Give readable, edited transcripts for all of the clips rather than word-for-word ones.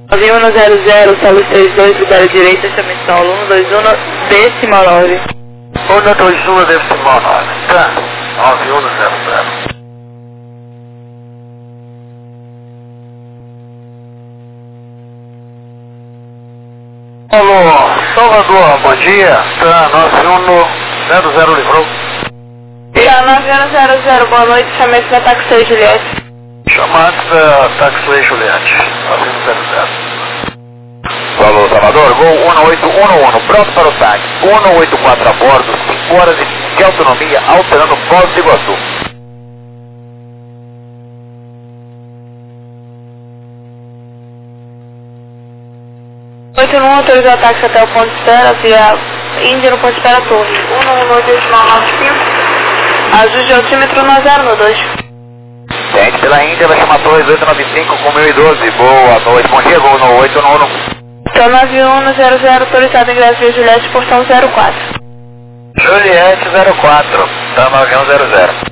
9100, Solo 32, libera direita, chame solo, 121, decimal 9. 121, decimal 9, tá, 9100. Alô, Salvador, bom dia, tá, 9100 livrou. Tá, 9100, boa noite, chame para táxi Juliette. Chamados da táxi Juliette, 9100. Alô, Salvador, voo 1811, pronto para o táxi, 184 a bordo, 5 horas de autonomia, alterando Foz do Iguaçu. 81 autorizou o táxi até o ponto de espera, via Índia no ponto de espera Torre. 11895, ajuste o altímetro 9092. Tente pela Índia, vai chamar Torre 895 com 1012, boa noite, bom dia, voo no 811. Então 9100, autorizado ingresso via Juliette, portão 04. Juliette 04, tá 9100.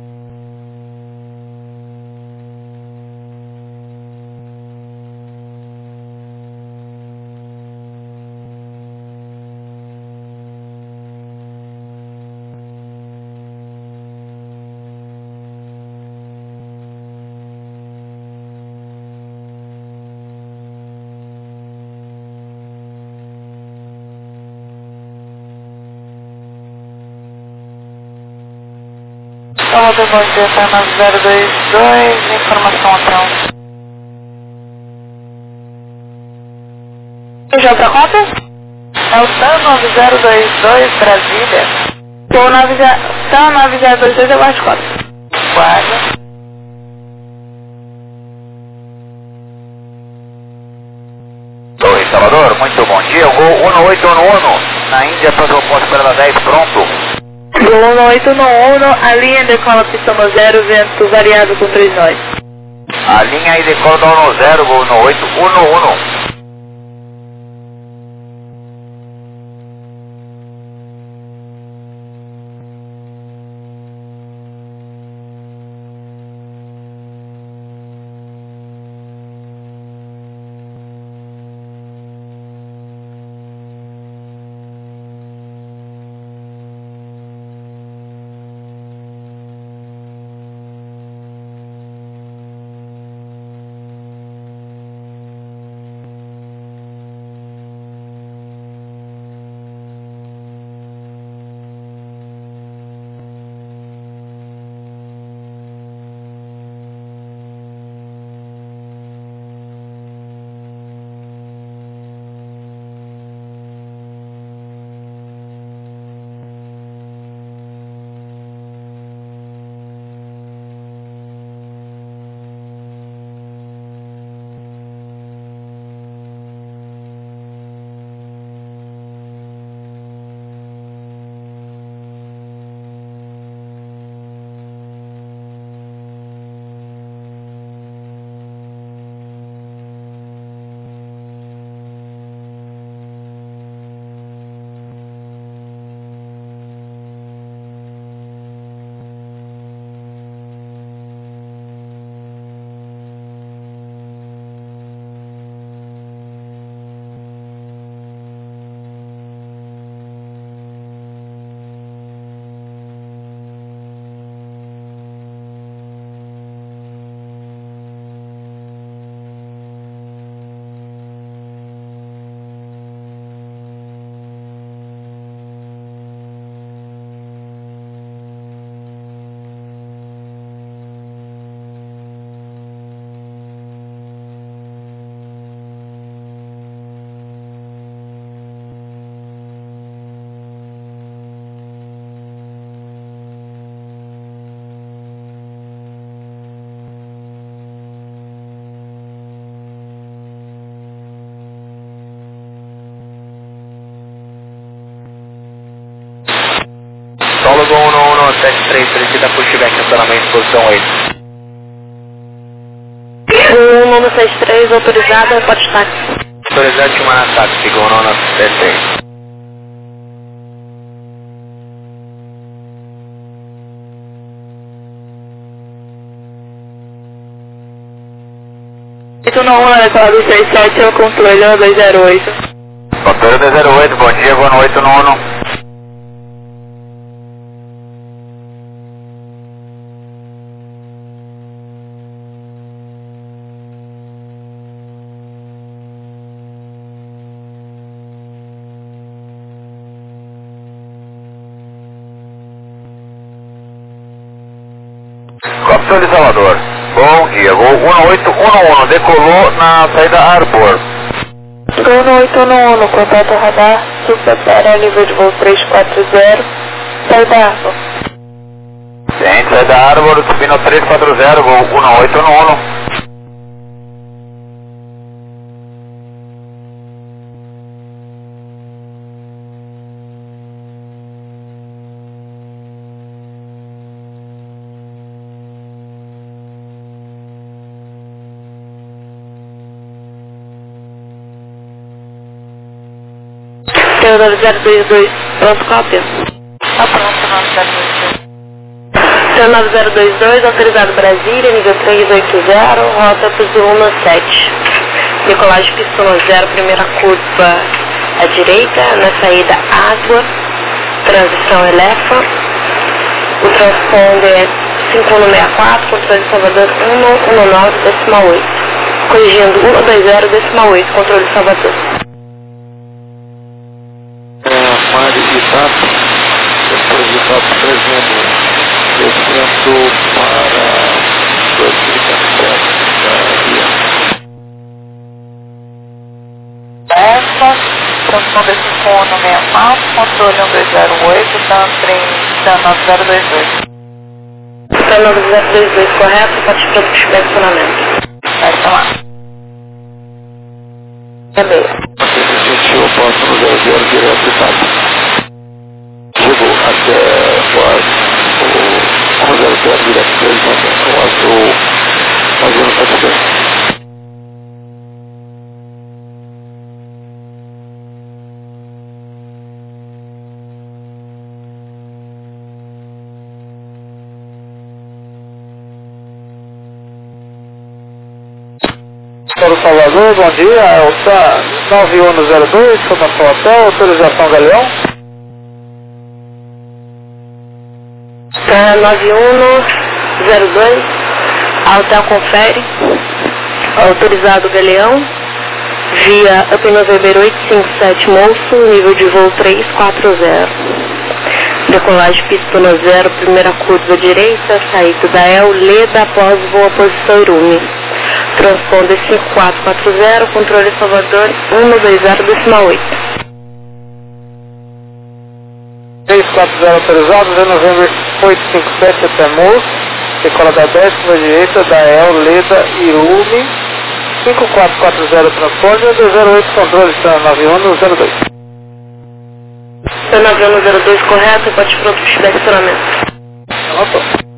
Salvador, bom dia, tá 9022, informação hotel. Já pra conta? É o TAM 9022, Brasília. Tô 9022, eu baixo conta. Guarda. Oi, Salvador, muito bom dia, voo 1811, na Índia, próximo ponto espera da 10, pronto. Voo 1811, a linha decola pista no 0, vento variado com 3 nós. A linha aí decola da 10, voo no 811. Solo do 1173, solicita pushback, estacionamento, posição 8. 1163, autorizada, pode estar. Autorizado de Manataque, fica 1173. 181, decolagem 67, o controle 208. Controle 208, bom dia, boa noite, 111. Controle Salvador, bom dia, voo 1811, decolou na saída Arbor. Gol 1811, contato radar, Superterra, nível de voo 340, saída Arbor. Gente, saída Arbor, subindo 340, voo 1811. Teodoro 022, pronto, cópia. Tá pronto, 9022. Teodoro 022, autorizado Brasília, nível 380, rota pro 117. Decolagem pistona 0, primeira curva à direita, na saída Água, transição Elefa. O transponder é 5164, controle Salvador 119,8. Corrigindo 120,8, controle Salvador. Mari Itapo, depois de Itapo trazendo, descendo para 2017 da via. Essa, transponder 5164, controle 1208, TAN 9022. TAN 9022, correto? Pode para estacionamento. Vai tomar. É meio. Você sentiu o posto no 00 direto Itapo. Chegou até o 103 direto 3, o azul fazendo satisfação. Para o Salvador, bom dia, é o TAN 9102, formação hotel, autorização Galeão. TAN 9102, hotel confere, autorizado Galeão, via Up November 857 Monstro, nível de voo 340. Decolagem pistona 0, primeira curva direita, saída da El, Leda após voo à posição Irume. Transponder 5440, controle Salvador 120,8. 340 autorizados, em novembro 857 até Moço, decola da 10 para direita, da El, Leda, Irume, 5440 transponder, 208 controle, TAN 9102. TAN 9102 correto, pode pronto para estacionamento. Opa.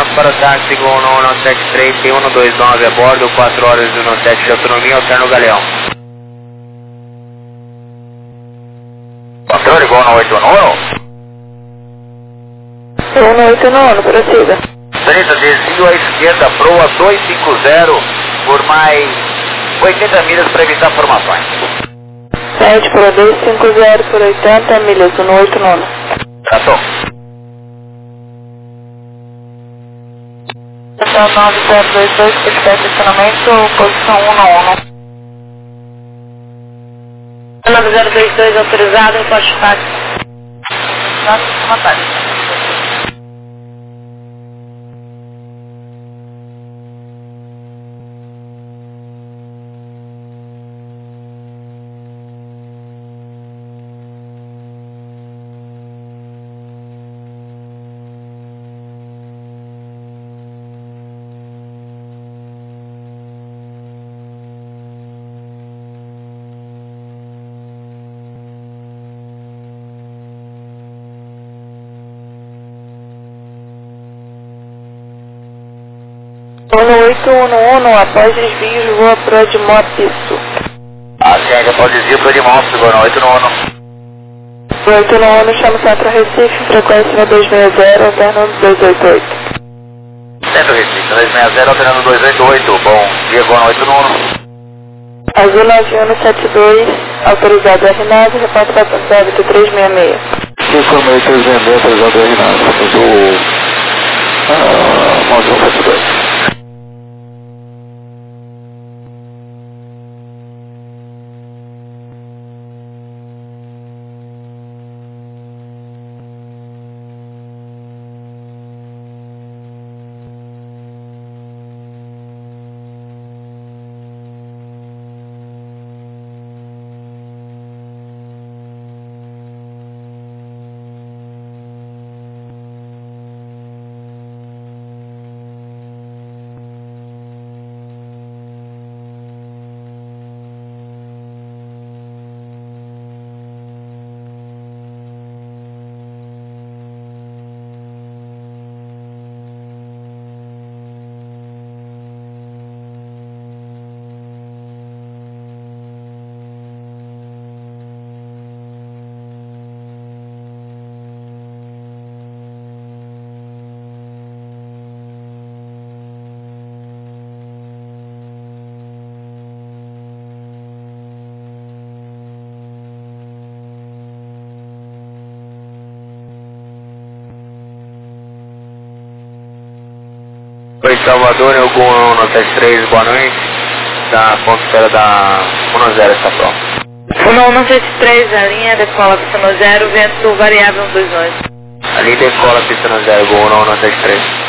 Pronto para o táxi com 1173, tem 129 a bordo, 4 horas e 17 de autonomia, alterno o Galeão. Controle, gol 181. 181, prossiga. 30, desvio à esquerda, proa 250 por mais 80 milhas para evitar formações. 7 para 250 por 80 milhas, 189. Tratou. Estação 9022, espécie de estacionamento, posição 191. 9022 autorizado, reposte táxi. Uma táxi. Ono 811, após desvios, voa para Edmópiso. Assim, já pode desvio para o Edmópiso, gol 891. 891, chama o Centro Recife, frequência 260, alternando 288. Centro Recife, 260, alternando 288. Bom dia, gol 891. Azul 9172, autorizado R9, repórter para o débito 366. Informei 366, autorizado R9, Azul 9172. Oi, Salvador, eu com 173, boa noite. Da ponto espera da 10, está pronto. 173, a linha decola pista no 0, vento variável 129. Ali decola pista no 0, gol 173.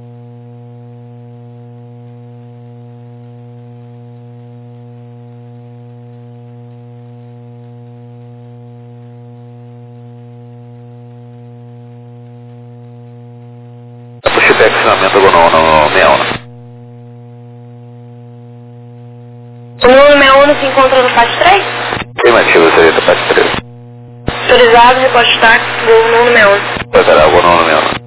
Puxa back, ensinamento gol 161. O 161 se encontra no FAT 3? Afirmativo, seria do PAT 3. Autorizado, reposte táxi, voo 161. Vai dar gol 161.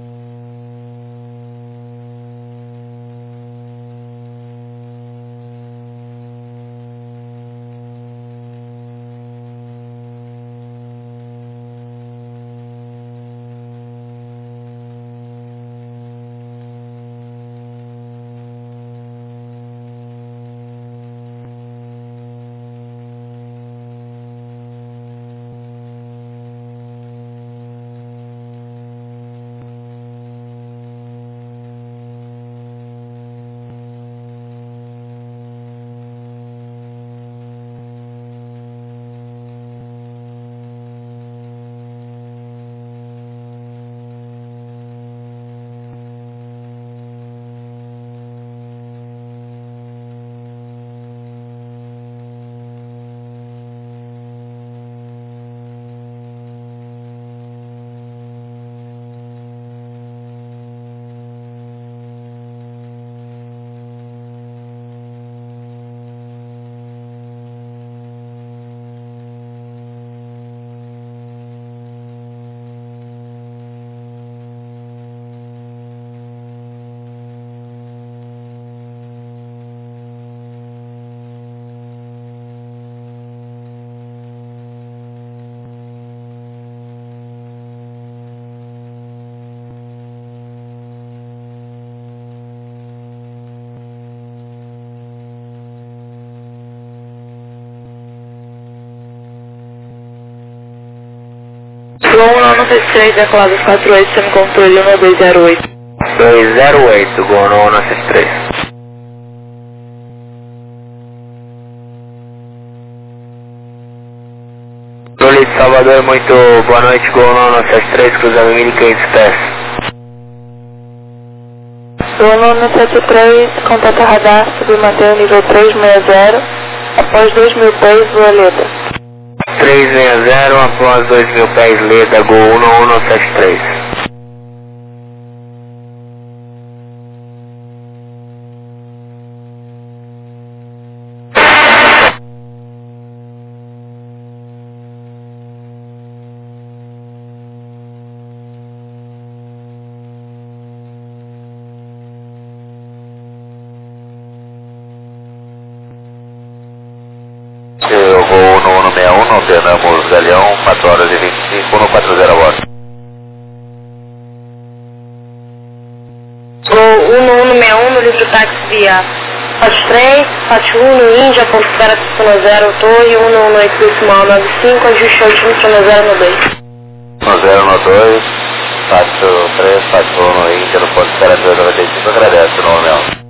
163, declarados 48, semi-controle 1208. 208, Gol 163. Lolito Salvador, muito boa noite, Gol 173, cruzando 1500 pés. Gol 173, contato radar, submantém o nível 360, após 2000 pés, voa Leda. 360, após 2000 pés, Leda, Gol 173. Eu vou no 161, alternamos Galeão, 4 horas e 25, no 40 a bordo. Gol 161 no livro táxi via Fat 3, Fat 1 no Índia, ponto espera pista 0, torre, 118 decimal 95, ajuste altímetro no 0 no 2. No 0 no 2, Fat 3, Fat 1 no Índia, no ponto espera 95, agradece no 161.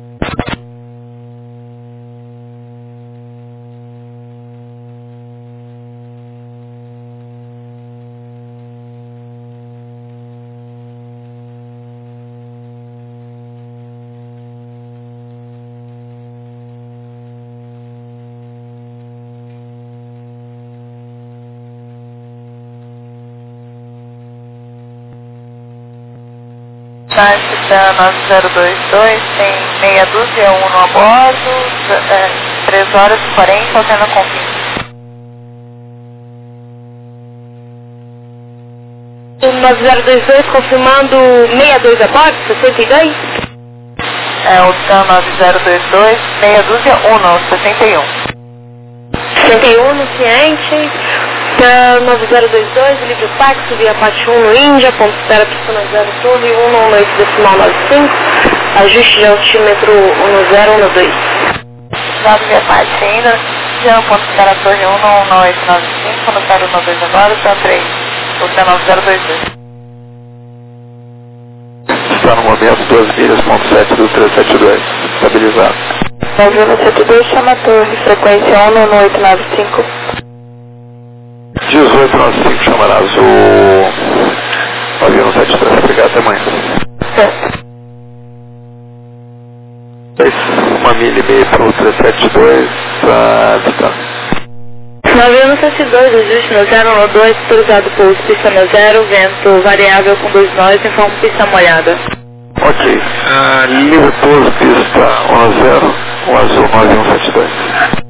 Táxi da 9022, tem meia dúzia, 1 no a bordo, 3 horas e 40, alternando com 20. 9022, confirmando 62 a bordo, 62? É, o TAM 9022, meia dúzia, 1 no 61. 61 no ciente. 9022, livre táxi via parte 1 no Índia, ponto espera pista 0, torre, 118 decimal 95, ajuste de altímetro 1012. Dado via parte ainda, já ponto espera torre 11895, no 012 agora, está 3, o 9022. Está no momento 2 milhas, ponto 7 do 372, estabilizado. 9072, chama a torre, frequência 11895. 1895 chamarás o avião 73, obrigado, até amanhã. Certo. 1 milha e meia para o 372, distância. Navio 172, ajuste no 012, autorizado pouso, pista no 0, vento variável com 2 nós, informa pista molhada. Ok, livre pouso, pista 10, o azul 9172.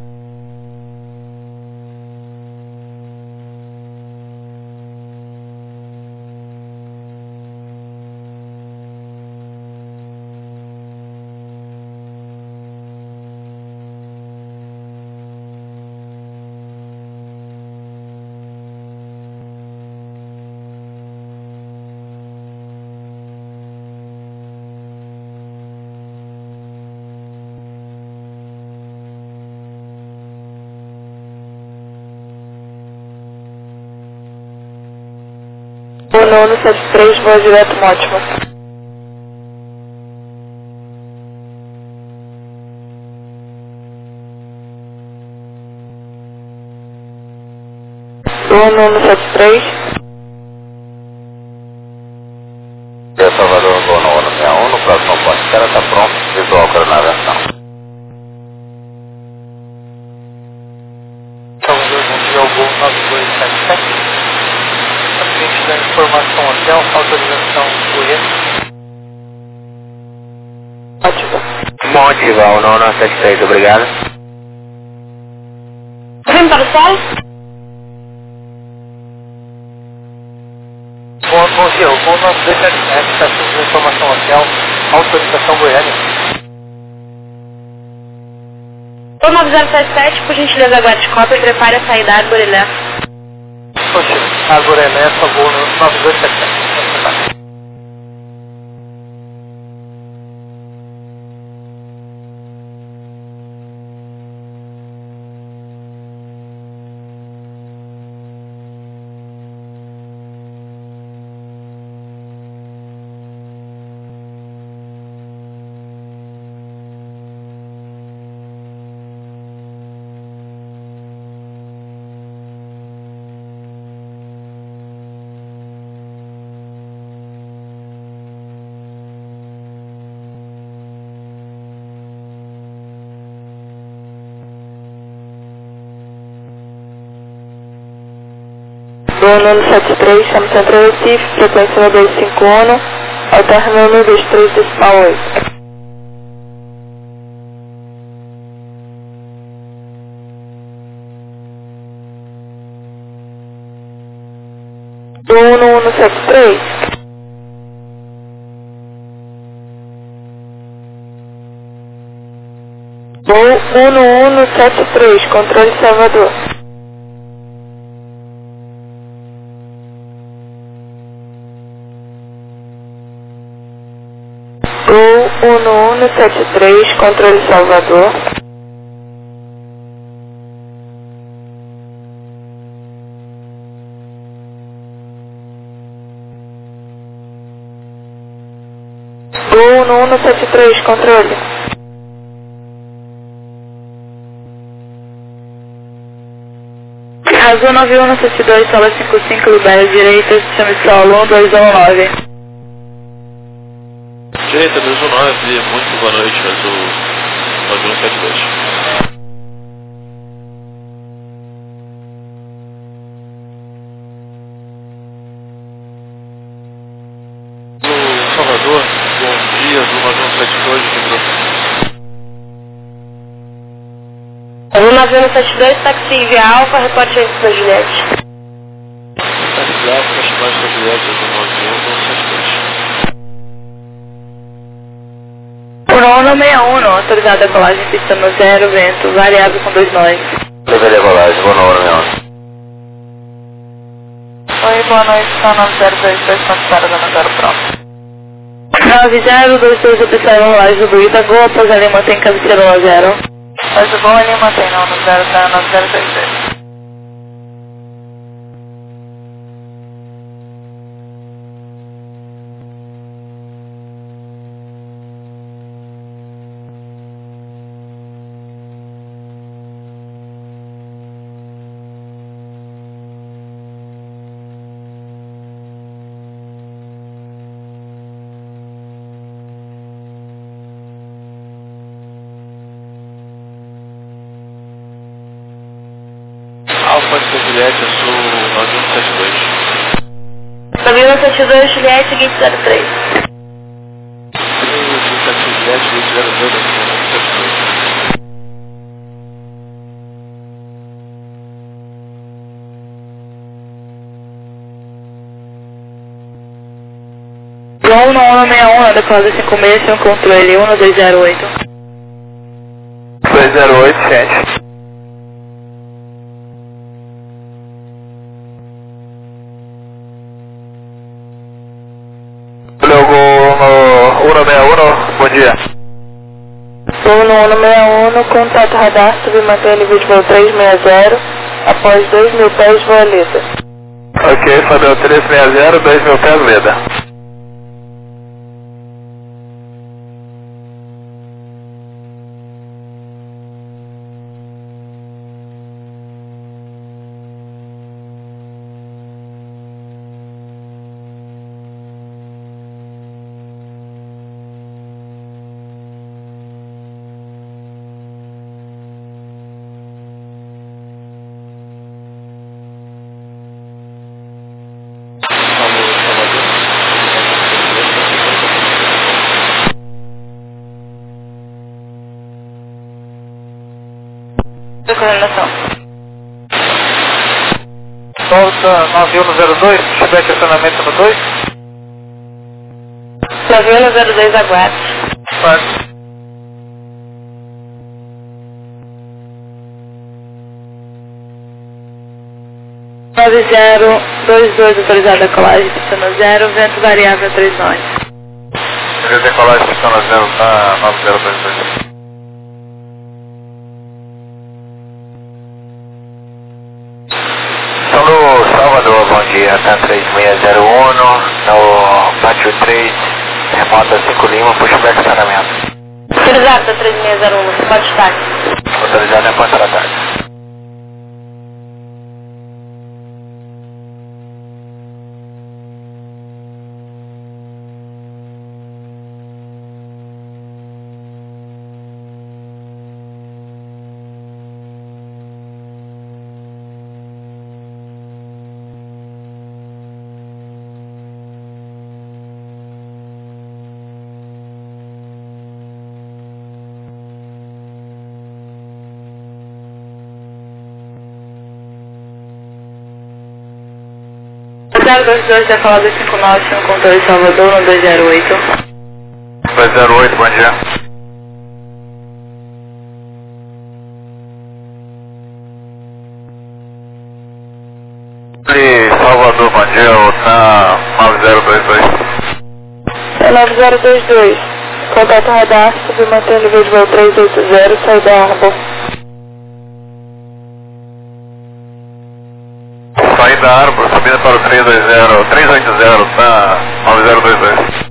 O nono 73, voa direto Mótima. O nono 73. Salvador, Gol 161, no próximo ponto espera, está pronto, visual para navegação. Salvador, bom dia, ao Gol 9277. A frente da informação hotel, autorização Goiânia. Ótimo. Montival, 173, obrigado. Vem para o sol? Bom dia, o Gol 9277, está frente da informação hotel, autorização Goiânia. O 9077, por gentileza, aguarde cópia e prepare a saída da Arborelé. Poxa, agora é nessa, Gol 9277. Bruno 73, chama Central Recife, frequência 251, ao término 123 decimal 8. Bruno 173. Voo 1173, controle Salvador. Voo 1173, controle Salvador. Voo 1173, controle. Azul 9172, sala 55, libera direita, chame solo 1219. Direita 219, muito boa noite, Azul 9172. Salvador, bom dia, Azul 9172, Azul 9172, táxi via Alfa, reporte aí para Juliette. Táxi Alfa, chamada para Juliette, Azul 9172. Bruno 61, autorizada a colagem, pista no 0, vento, variável com 2 nós. Deveria colagem, boa noite, meu. Oi, boa noite, só 9022, para da 0 pronto. 9022, observa a rolagem do Itagoa, após ali mantém cabeceira no 0. Mas o bom ali mantém não, no 0 tá 9022. Alfa de Juliette, Azul 9172. 9172, Juliette, seguinte 03. Juliette, 02, 9172. João 9161, adequado 56, um controle 1208. 208, gente. Logo 161, bom dia. Voo no 161, contato radar, submantém nível de voo 360, após 2.000 pés, voa Leda. Ok, Fabio 360, 2.000 pés, Leda. Coordenação. Volta 9102, se tiver estacionamento no 2. 9102, aguarde. Pode. Nove 022, autorizada a colagem, pista no 0, vento variável 3 nós. Decolagem, pista no 0, tá 9022. Salvador, bom dia, tá 3601, no pátio 3, remota 5 Lima, pushback estacionamento. Autorizado, tá 3601, você pode estar. Autorizado em ponta da tarde. 022, da falada 59, no controle de Salvador, no 208. 208, bom dia. Salvador, bom dia, o TAM 9022. É 9022. Contato radar, submanter nível de voo 380, saída Arbor. Saída Arbor, subida para o 380, TAM 9022.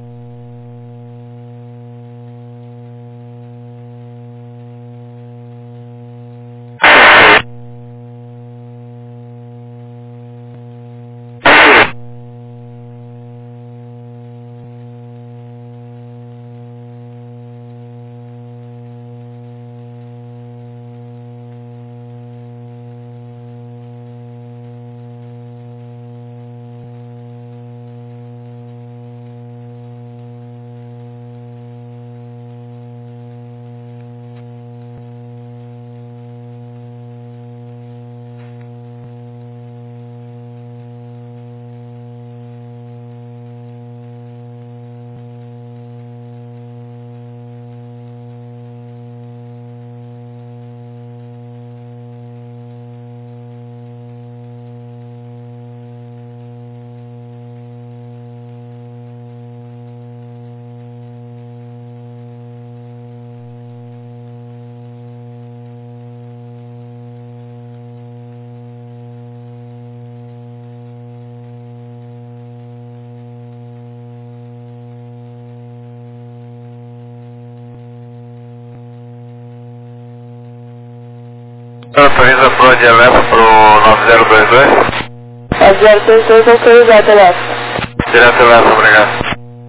Autoriza pro de Elefa pro 9022? 9022, autorizado, Elefa. Direto Elefa, obrigado.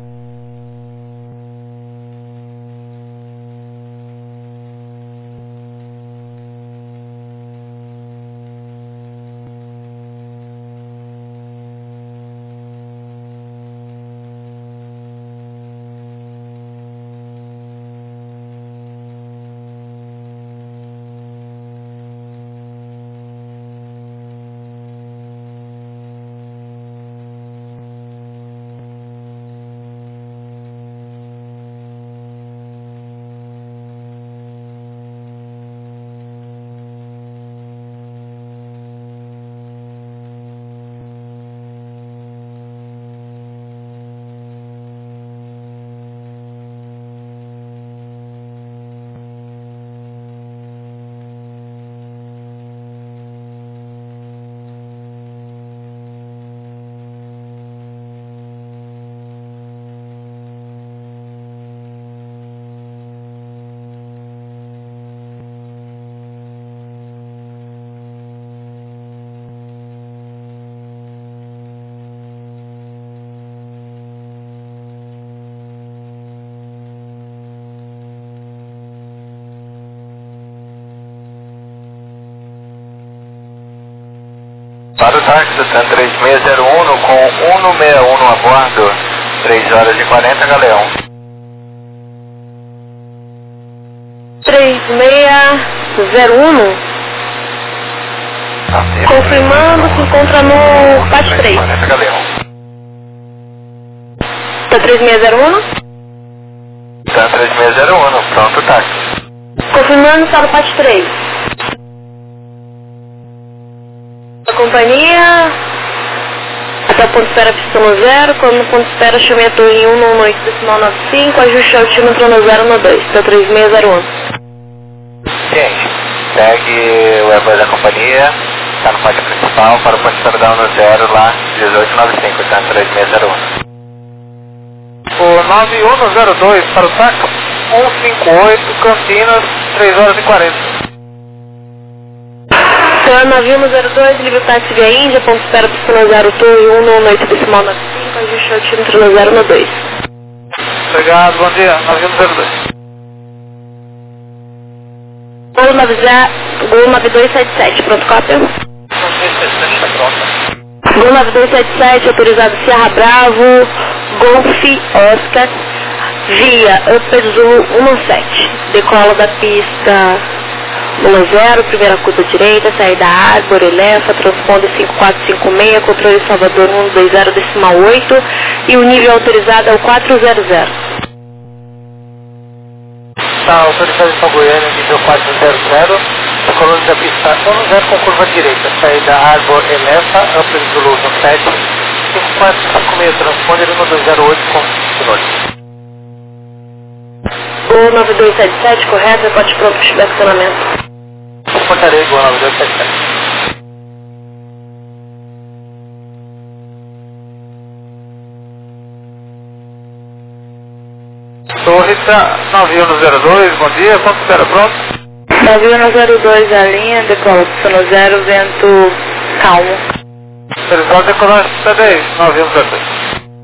Para o táxi, TAM 3601 com 161 a bordo, 3 horas e 40, Galeão. 3601. Confirmando, se encontra no PAT 3. 40, Galeão. Tá 3601? TAM 3601, pronto, táxi. Confirmando, está no PAT 3. A companhia, até o ponto de espera pista no 0, quando no ponto de espera chame a torre 198.95, ajuste altímetro no 0 no 2, tá 3601. Gente, segue o Airbus da companhia, está no pátio principal, para o ponto de espera no 0 lá, 1895, TAM 3601. O 9102 para o táxi, 158, Campinas, 3 horas e 40. Senhor 9102, livre táxi via Índia, ponto de espera pista no 0, torre 198.95, ajuste altímetro no 0 no 2. Obrigado, bom dia, 9102. Gol 9277, pronto, cópia? 9277 está pronta. Gol 9277, autorizado Sierra Bravo, Golf Oscar, via Upper Zulu 17. Decola da pista 10, primeira curva direita, saída Arbor, Elefa, transponder 5456, controle Salvador 120,8 e o nível autorizado é o 400. Está autorizado em São Goiânia, nível 400, colônia da pista 10 com curva direita, saída Arbor, Elefa, amplo de Zulu 7, 5456, transponder 1208 com sinônimo. O 9277, correto, reporte pronto para estacionamento. Portarei igual 9277. Torrita 9102, bom dia, quanto espera pronto? 9102, a linha, decola sono 0, vento calmo. Autorizado decolar pista 10, 9102.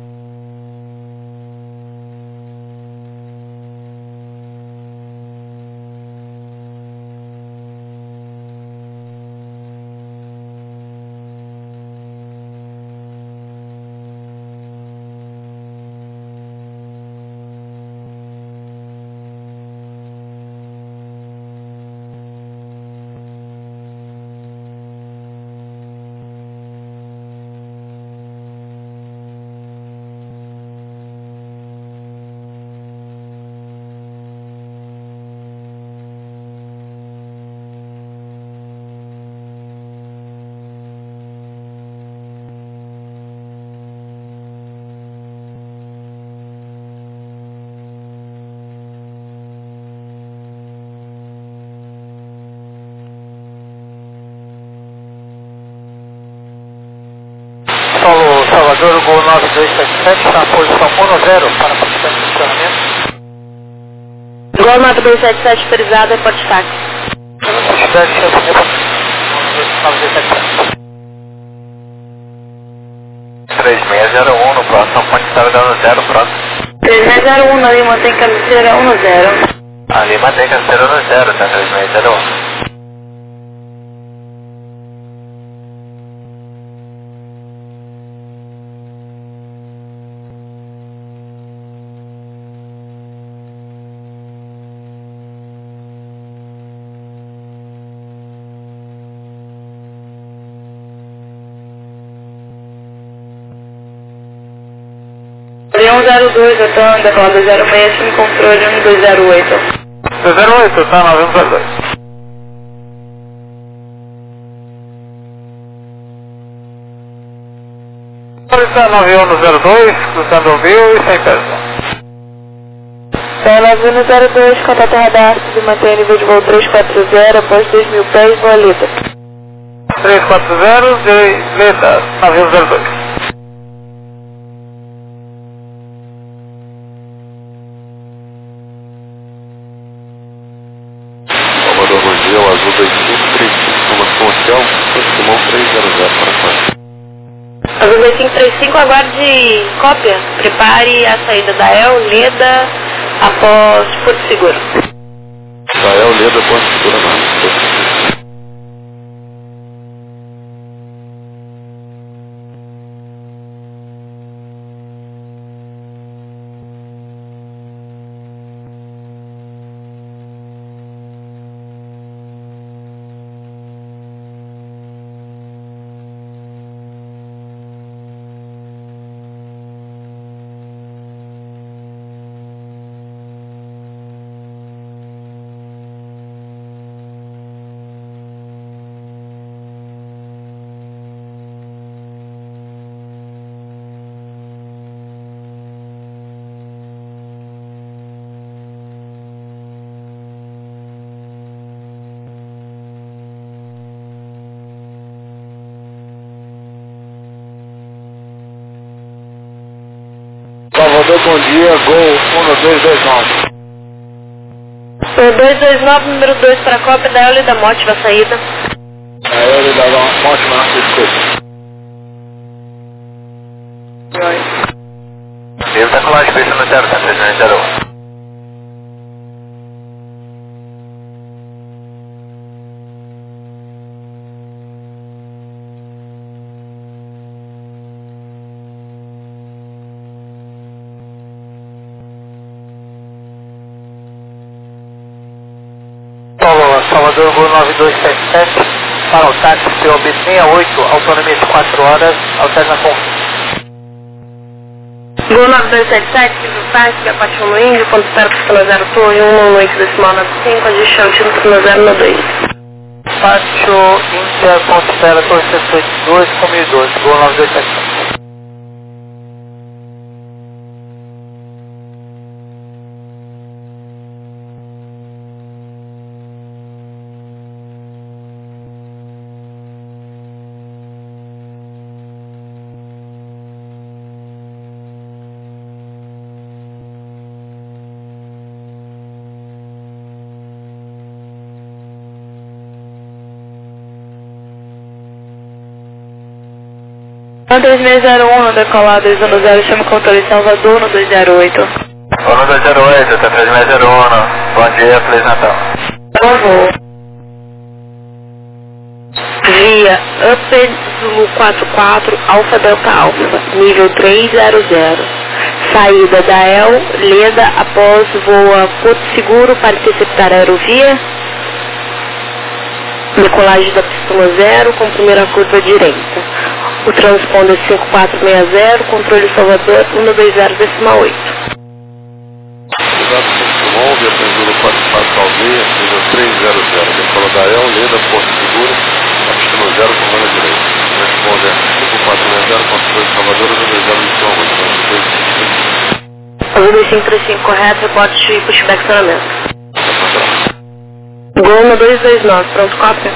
Solo Salvador, Gol 9277, está na posição 10 para participar do estacionamento. Gol 9277, autorizado, reporte táxi. Cidade de 9277. 3601 no próximo ponte estava dando 0, pronto. 3601, ali mantém cabeceira 10. Ali mantém cabeceira no 0, tá? 3601. Leão 02, retorno, decola 206, controle 1208. 208, tá? 9102. Está 9102, cruzando o Rio e sem peça. Tá 9102, contato radar, se mantém nível de voo 340, após 2.000 pés, Boalita. 340, direita, 9102. Salvador, bom dia, o Azul 2535, informação oficial, Simão 300 para fora. Azul 2535, aguarde cópia. Prepare a saída da El, Leda, após Porto Seguro. Israel, Leda, Porto Seguro, não. Salvador, bom dia, Gol 1229. 229, número 2 para a cópia da El e da Mote na saída. A ele dá uma ótima desculpa. Ele está com lá de peixe no 0, tá? 301. Salvador, Gol 9277, para o táxi POB 68, autonomia de 4 horas, alterna com Gol 9277, Silvio Táxi, Apache no Índio, ponto espera pista 0 torre, 1 noite decimal 95, ajuste altivo pista 0 no 2. Pátio Índia, ponto espera, torre 182, com 1012, Gol 9277. No 3601, decolado 210, chama o controle de Salvador no 208. No 208, até 3601. Bom dia, Feliz Natal. Por favor. Via Upper Zulu 44, Alfa Delta Alfa, nível 300. Saída da El, Leda, após voa Porto Seguro para interceptar a aerovia. Decolagem da pistola 0 com primeira curva direita. O transponder 5460, controle Salvador 120 decimal 8. Cuidado 511, Atendido 44 Aldeia, nível 300, decola da El, Leda, Porto Seguro, a pista 0, comando direito. Transponder 5460, controle Salvador 120 decimal 8. Azul 2535 correto, reporte de pushback estacionamento. Gol no 229, pronto, cópia.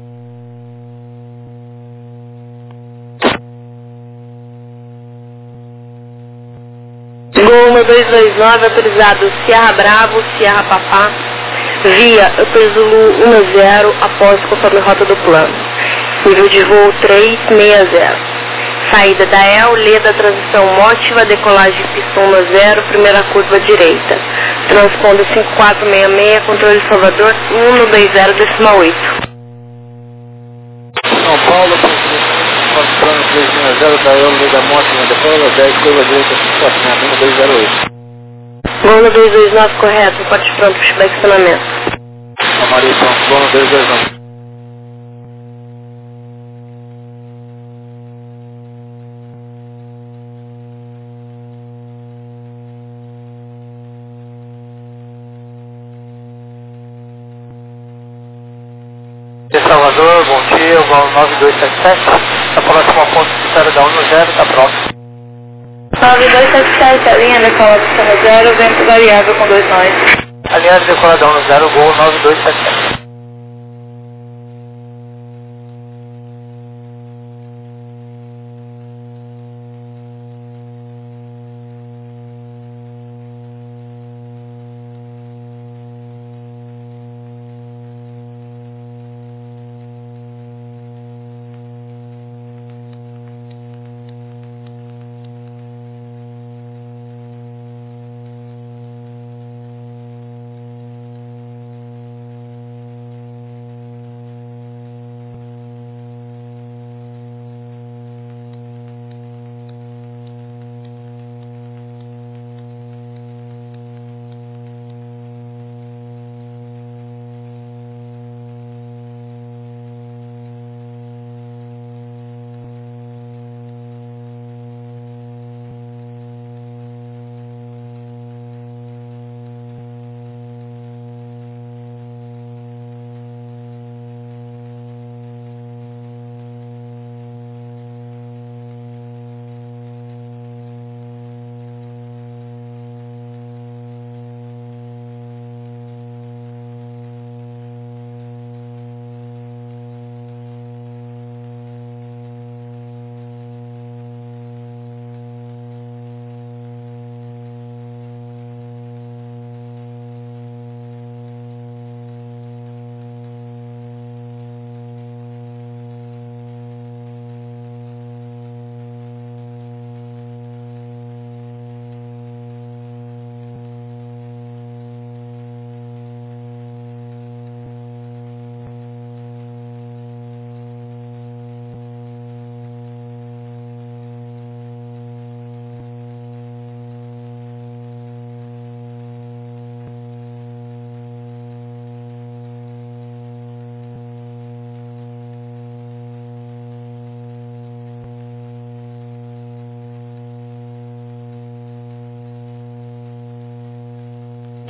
Gol no 229, autorizado Sierra Bravo, Sierra Papá, via Upper Zulu 10, após conforme rota do plano. Nível de voo 360. Saída da El, Leda, transição mótiva, decolagem pistão 0, primeira curva direita. Transponder 5466, controle Salvador 120 decimal 8. São Paulo, plano 360 da El, Leda, Mótima, decola 10, curva direita, 5466, 208. Gol no 229, correto, reporte pronto, pushback estacionamento. Amarillo, Gol no 229. Salvador, bom dia, Gol 9277, a próxima ponto de espera da 10, está pronto. 9277, a linha decola pista 0, vento variável com 2 nós. Aliás, decola da 10, Gol 9277.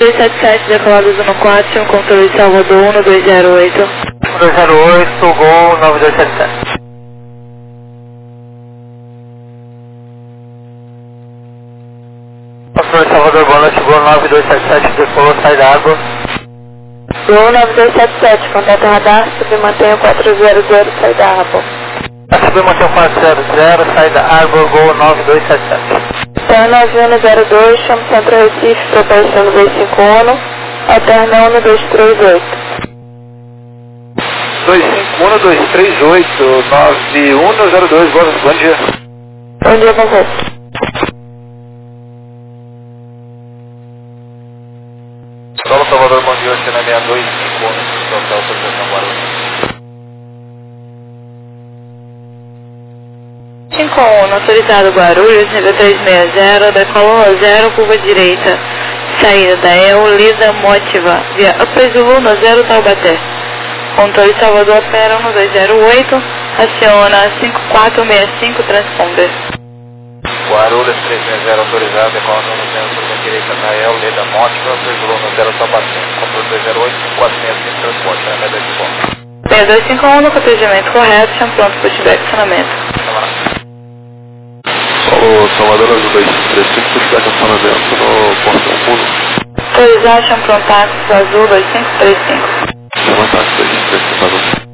277, decolado 14, controle de Salvador 1208. 208, Gol 9277. Controle Salvador, boa noite, Gol 9277, decolou, sai da água. Gol 9277, contato radar, submantenha 400, sai da água. Submantenha 400, sai da água, Gol 9277. Terra 9102, chamo Centro Recife, propulsão 251, alterna 1238. 251-238, 9102, bom dia. Bom dia, bom dia. Solo Salvador, bom dia, hoje na 6251, total autorização Guarulhos. 51, autorizado Guarulhos, nível 360, decola 0, curva direita, saída da EL, Lida Motiva, via Upper Zulu no 0 Taubaté. Controle Salvador opera 1208, aciona 5465, transponder. Guarulhos 360, autorizado, decolando no 0, curva direita da EL, Lida Motiva, Upper Zulu no 0 Taubaté. Controle 208, 465, transporte, média de bom. 6251, no protegimento correto, chama pronto para pushback acionamento. O Salvador Azul 235, pushback acionamento no portão fundo. Autorizar, chama pronto táxi azul 2535. Chama táxi 235, por favor.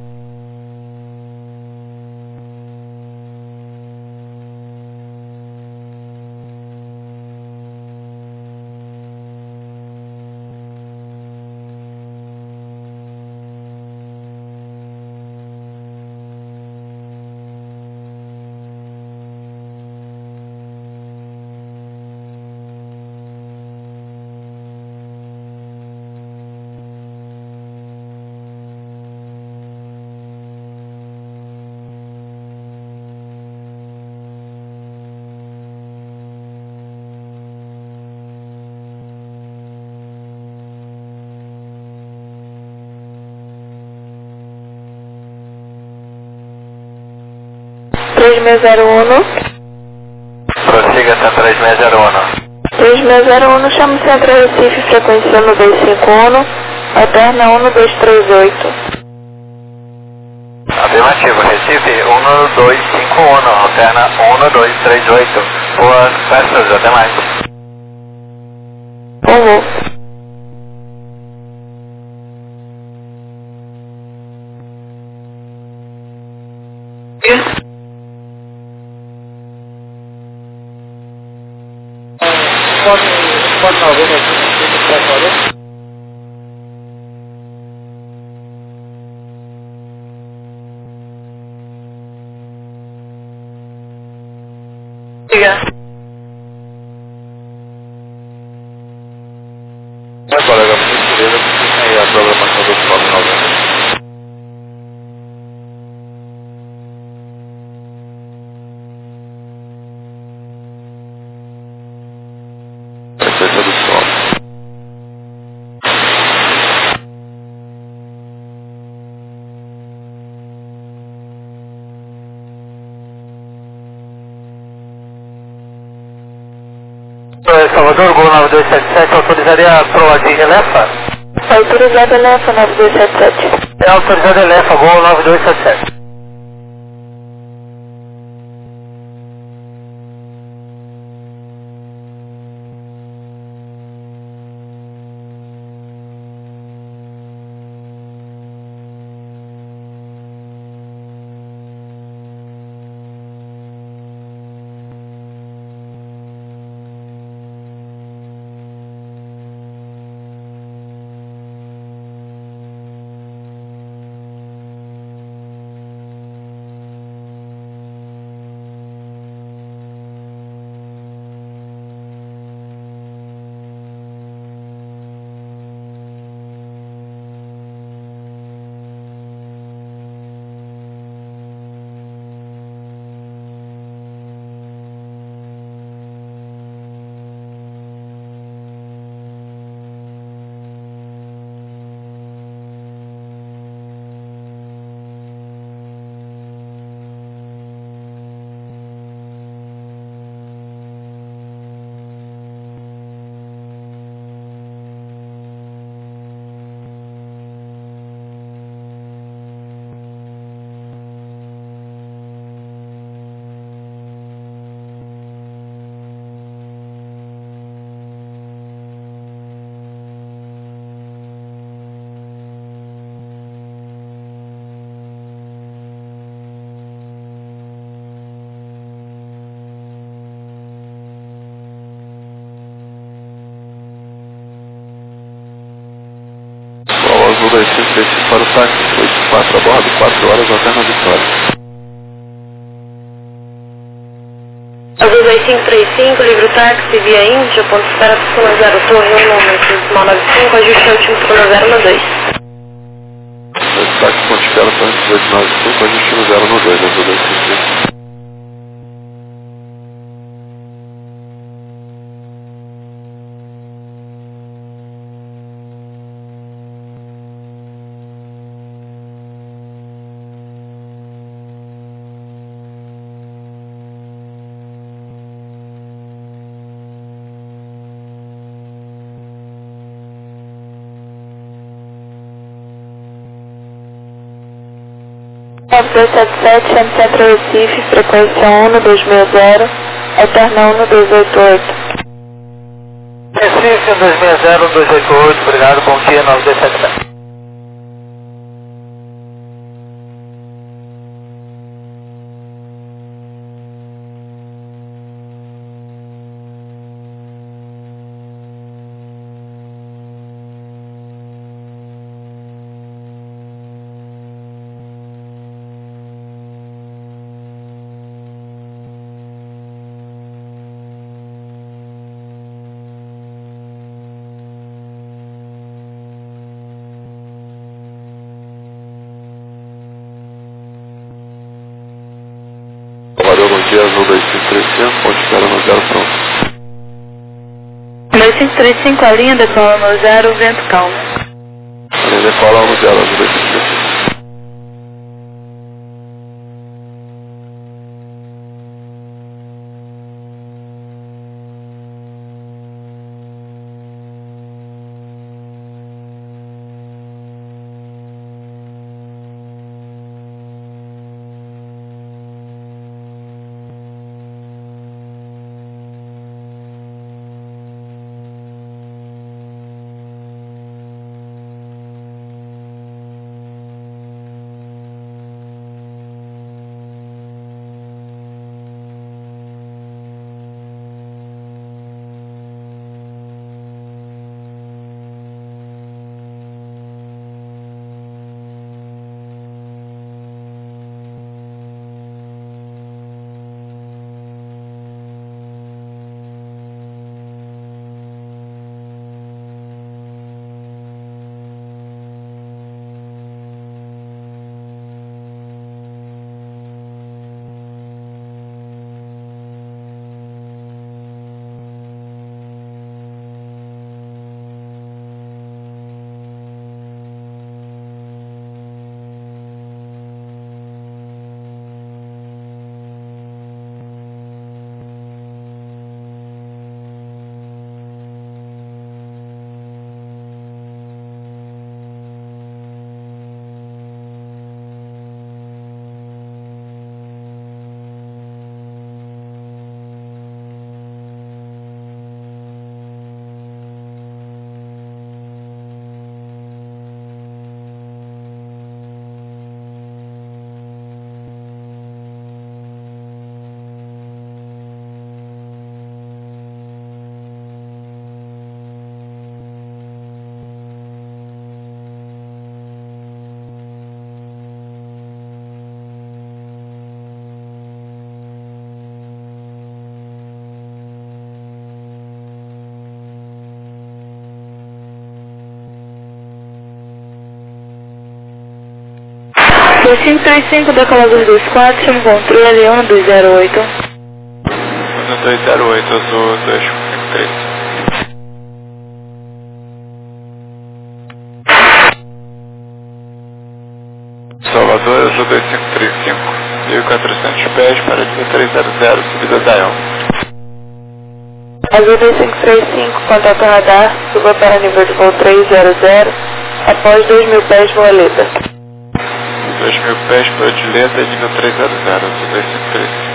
Prossiga Centro 3601. 3601, chama o Centro Recife, frequência 1251, alterna 1238. Afirmativo, Recife 1251, alterna 1238. Boas festas, até mais. Voo. Pode não ver aqui, Diga. Mas, colega, muito beleza, porque tem aí a programação do próximo 90. Frequência do solo. Salvador, Gol 9277, autorizaria a proa de Elefa? Autorizado Elefa 9277. É autorizado Elefa, Gol 9277. 2535 para o táxi, 84 a bordo, 4 horas até na Vitória. Azul 2535, livre táxi via Índia, ponto de espera pista 0, torre 1, 95, ajuste altímetro no 012. Táxi ponto de espera para 1895, ajuste no 012, Azul 2535. Centro Recife, frequência 1-260, Eterna 1288. Recife 1260-1288, obrigado, bom dia, 9277. Salvador, bom dia, Azul 2535, ponto de espera no 0 pronto. 2535, a linha decola no 0, vento calmo. Linha decola no 0, Azul 2535. Azul 535, decolador 24, chama o controle 1208. 1208, Azul 2535. Salvador, Azul 2535, 1.400 pés para 1300, subida Dial. Azul 2535, contato radar, suba para nível de voo 300, após 2.000 pés voaleta. 2.000 pés para Dileta, nível 300, Azul 2535.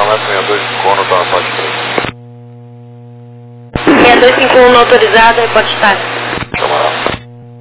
Renato 625 tá na parte 3. 6251 autorizado, reporte táxi. Camarada.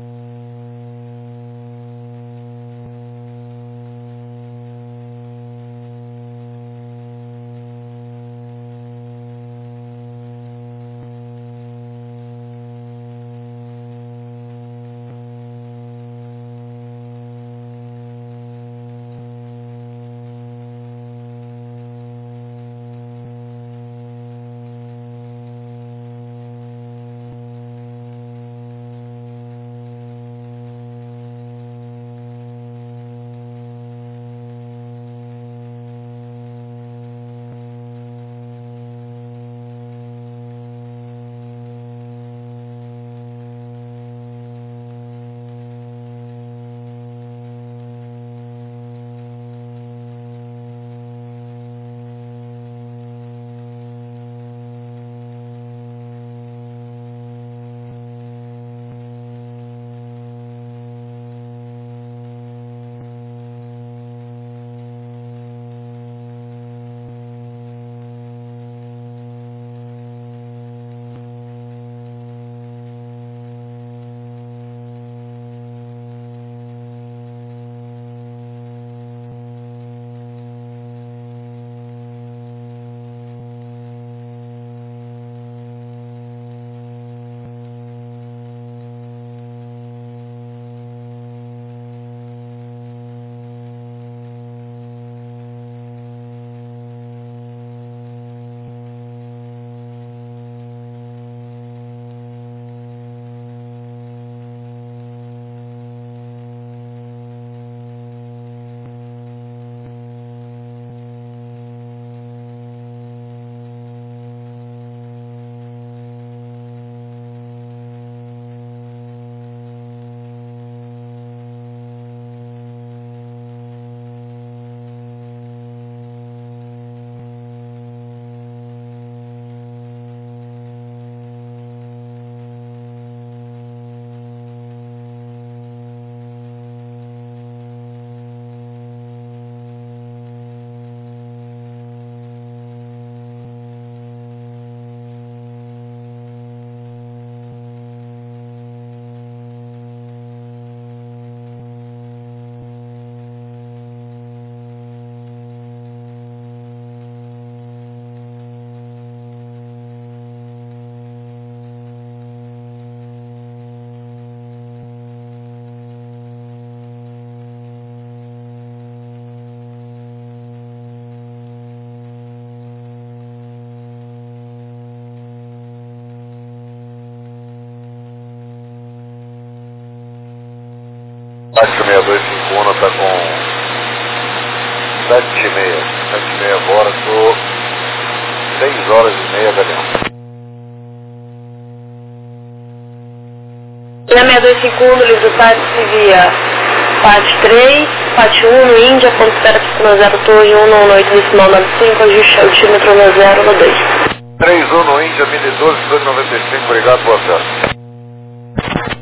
Táxi 6251 está com 7h30. 7h30 agora, estou 6h30 da manhã. Na 6251, livro táxi via parte 3, parte 1 no Índia, ponto espera pista 0, torre 198, decimal 95, ajuste altímetro 0 no 2. 31 no Índia, 1012, 295, obrigado, boa tarde.